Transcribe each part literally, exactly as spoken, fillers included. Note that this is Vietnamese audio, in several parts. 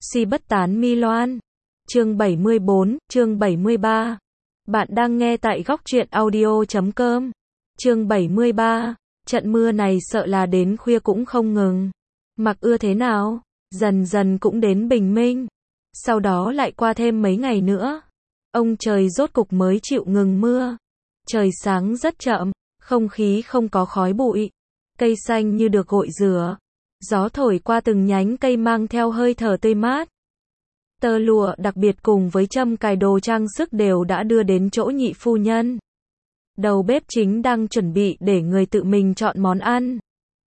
Si bất tán mi loan. Chương bảy mươi bốn, chương bảy mươi ba. Bạn đang nghe tại góc truyện audio chấm com. Chương bảy mươi ba. Trận mưa này sợ là đến khuya cũng không ngừng. Mặc ưa thế nào, dần dần cũng đến bình minh. Sau đó lại qua thêm mấy ngày nữa. Ông trời rốt cục mới chịu ngừng mưa. Trời sáng rất chậm, không khí không có khói bụi. Cây xanh như được gội rửa. Gió thổi qua từng nhánh cây mang theo hơi thở tươi mát. Tơ lụa đặc biệt cùng với châm cài đồ trang sức đều đã đưa đến chỗ nhị phu nhân. Đầu bếp chính đang chuẩn bị để người tự mình chọn món ăn.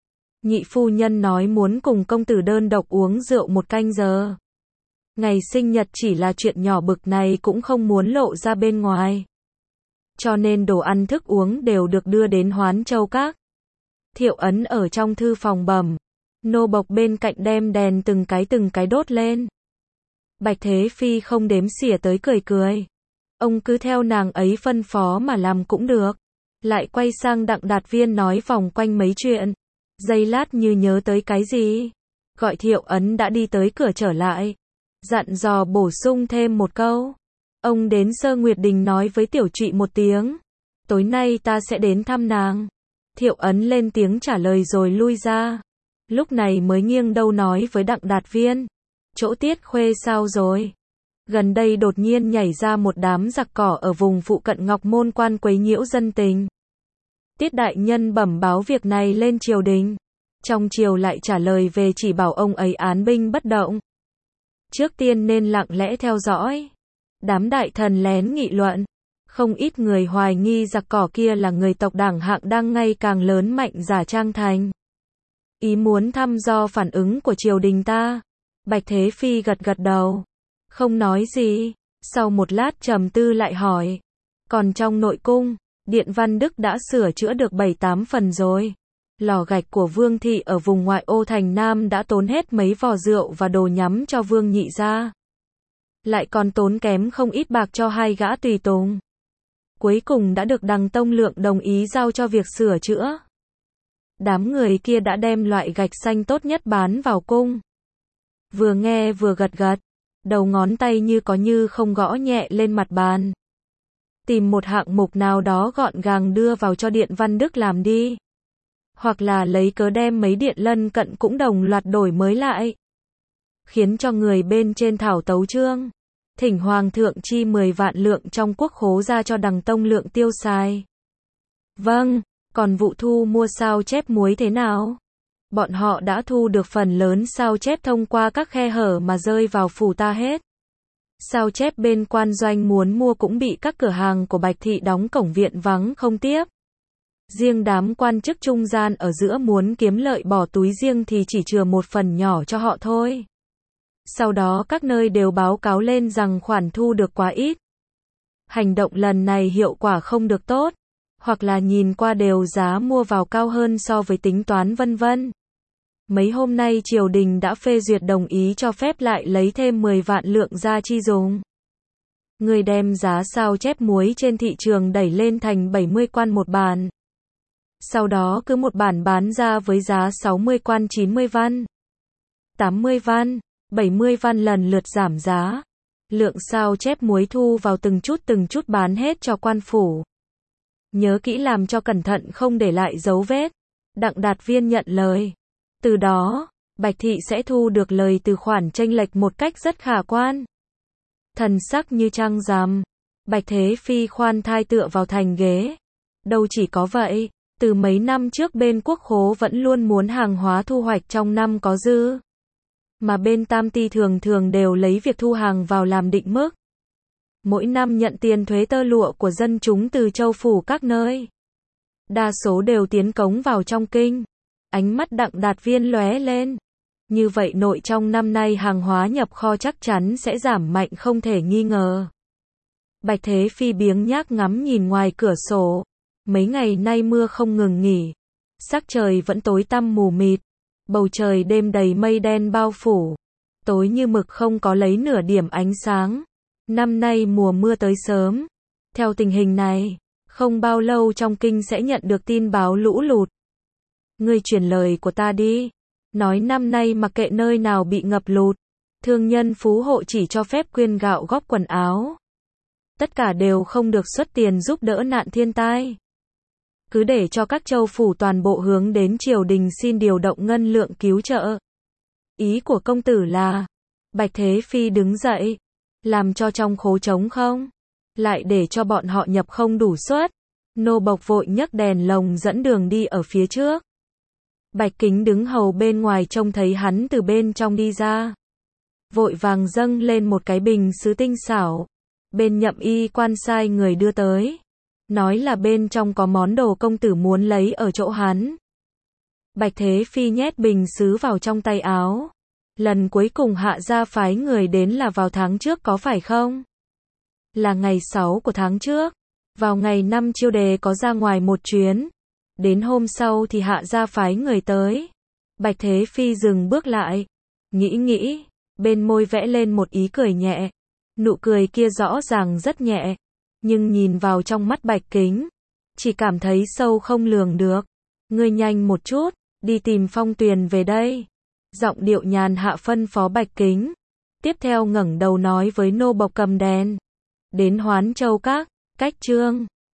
Nhị phu nhân nói muốn cùng công tử đơn độc uống rượu một canh giờ. Ngày sinh nhật chỉ là chuyện nhỏ bực này cũng không muốn lộ ra bên ngoài. Cho nên đồ ăn thức uống đều được đưa đến Hoán Châu Các. Thiệu Ấn ở trong thư phòng bẩm. Nô bộc bên cạnh đem đèn từng cái từng cái đốt lên. Bạch Thế Phi không đếm xỉa tới cười cười. Ông cứ theo nàng ấy phân phó mà làm cũng được. Lại quay sang Đặng Đạt Viên nói vòng quanh mấy chuyện. Giây lát như nhớ tới cái gì. Gọi Thiệu Ấn đã đi tới cửa trở lại. Dặn dò bổ sung thêm một câu. Ông đến Sơ Nguyệt Đình nói với Tiểu Trụy một tiếng. Tối nay ta sẽ đến thăm nàng. Thiệu Ấn lên tiếng trả lời rồi lui ra. Lúc này mới nghiêng đầu nói với Đặng Đạt Viên. Chỗ Tiết Khuê sao rồi? Gần đây đột nhiên nhảy ra một đám giặc cỏ ở vùng phụ cận Ngọc Môn Quan quấy nhiễu dân tình. Tiết đại nhân bẩm báo việc này lên triều đình. Trong triều lại trả lời về chỉ bảo ông ấy án binh bất động. Trước tiên nên lặng lẽ theo dõi. Đám đại thần lén nghị luận. Không ít người hoài nghi giặc cỏ kia là người tộc Đảng hạng đang ngày càng lớn mạnh giả trang thành. Ý muốn thăm dò phản ứng của triều đình ta. Bạch Thế Phi gật gật đầu. Không nói gì. Sau một lát trầm tư lại hỏi. Còn trong nội cung, Điện Văn Đức đã sửa chữa được bảy tám phần rồi. Lò gạch của Vương Thị ở vùng ngoại ô thành Nam đã tốn hết mấy vò rượu và đồ nhắm cho Vương Nhị gia. Lại còn tốn kém không ít bạc cho hai gã tùy tùng. Cuối cùng đã được Đằng Tông Lượng đồng ý giao cho việc sửa chữa. Đám người kia đã đem loại gạch xanh tốt nhất bán vào cung. Vừa nghe vừa gật gật, đầu ngón tay như có như không gõ nhẹ lên mặt bàn. Tìm một hạng mục nào đó gọn gàng đưa vào cho Điện Văn Đức làm đi. Hoặc là lấy cớ đem mấy điện lân cận cũng đồng loạt đổi mới lại. Khiến cho người bên trên thảo tấu chương. Thỉnh Hoàng thượng chi mười vạn lượng trong quốc khố ra cho Đằng Tông Lượng tiêu xài. Vâng, còn vụ thu mua sao chép muối thế nào? Bọn họ đã thu được phần lớn sao chép thông qua các khe hở mà rơi vào phủ ta hết. Sao chép bên quan doanh muốn mua cũng bị các cửa hàng của Bạch Thị đóng cổng viện vắng không tiếp. Riêng đám quan chức trung gian ở giữa muốn kiếm lợi bỏ túi riêng thì chỉ chừa một phần nhỏ cho họ thôi. Sau đó các nơi đều báo cáo lên rằng khoản thu được quá ít. Hành động lần này hiệu quả không được tốt, hoặc là nhìn qua đều giá mua vào cao hơn so với tính toán vân vân. Mấy hôm nay triều đình đã phê duyệt đồng ý cho phép lại lấy thêm mười vạn lượng ra chi dùng. Người đem giá sao chép muối trên thị trường đẩy lên thành bảy mươi quan một bản. Sau đó cứ một bản bán ra với giá sáu mươi quan chín mươi văn, tám mươi văn, bảy mươi văn lần lượt giảm giá. Lượng sao chép muối thu vào từng chút từng chút bán hết cho quan phủ. Nhớ kỹ làm cho cẩn thận không để lại dấu vết. Đặng Đạt Viên nhận lời. Từ đó, Bạch Thị sẽ thu được lời từ khoản chênh lệch một cách rất khả quan. Thần sắc như trăng rằm. Bạch Thế Phi khoan thai tựa vào thành ghế. Đâu chỉ có vậy, từ mấy năm trước bên quốc khố vẫn luôn muốn hàng hóa thu hoạch trong năm có dư. Mà bên Tam Ty thường thường đều lấy việc thu hàng vào làm định mức. Mỗi năm nhận tiền thuế tơ lụa của dân chúng từ châu phủ các nơi. Đa số đều tiến cống vào trong kinh. Ánh mắt Đặng Đạt Viên lóe lên. Như vậy nội trong năm nay hàng hóa nhập kho chắc chắn sẽ giảm mạnh không thể nghi ngờ. Bạch Thế Phi biếng nhác ngắm nhìn ngoài cửa sổ. Mấy ngày nay mưa không ngừng nghỉ. Sắc trời vẫn tối tăm mù mịt. Bầu trời đêm đầy mây đen bao phủ. Tối như mực không có lấy nửa điểm ánh sáng. Năm nay mùa mưa tới sớm. Theo tình hình này, không bao lâu trong kinh sẽ nhận được tin báo lũ lụt. Ngươi truyền lời của ta đi. Nói năm nay mặc kệ nơi nào bị ngập lụt. Thương nhân phú hộ chỉ cho phép quyên gạo góp quần áo. Tất cả đều không được xuất tiền giúp đỡ nạn thiên tai. Cứ để cho các châu phủ toàn bộ hướng đến triều đình xin điều động ngân lượng cứu trợ. Ý của công tử là, Bạch Thế Phi đứng dậy, làm cho trong khố trống không, lại để cho bọn họ nhập không đủ suất. Nô bộc vội nhấc đèn lồng dẫn đường đi ở phía trước. Bạch Kính đứng hầu bên ngoài trông thấy hắn từ bên trong đi ra. Vội vàng dâng lên một cái bình sứ tinh xảo. Bên nhậm y quan sai người đưa tới. Nói là bên trong có món đồ công tử muốn lấy ở chỗ hắn. Bạch Thế Phi nhét bình sứ vào trong tay áo. Lần cuối cùng hạ gia phái người đến là vào tháng trước có phải không? Là ngày sáu của tháng trước. Vào ngày năm chiêu đề có ra ngoài một chuyến. Đến hôm sau thì hạ gia phái người tới. Bạch Thế Phi dừng bước lại. Nghĩ nghĩ. Bên môi vẽ lên một ý cười nhẹ. Nụ cười kia rõ ràng rất nhẹ. Nhưng nhìn vào trong mắt Bạch Kính. Chỉ cảm thấy sâu không lường được. Ngươi nhanh một chút. Đi tìm Phong Tuyền về đây. Giọng điệu nhàn hạ phân phó Bạch Kính. Tiếp theo ngẩng đầu nói với nô bộc cầm đèn. Đến Hoán Châu Các, cách Trương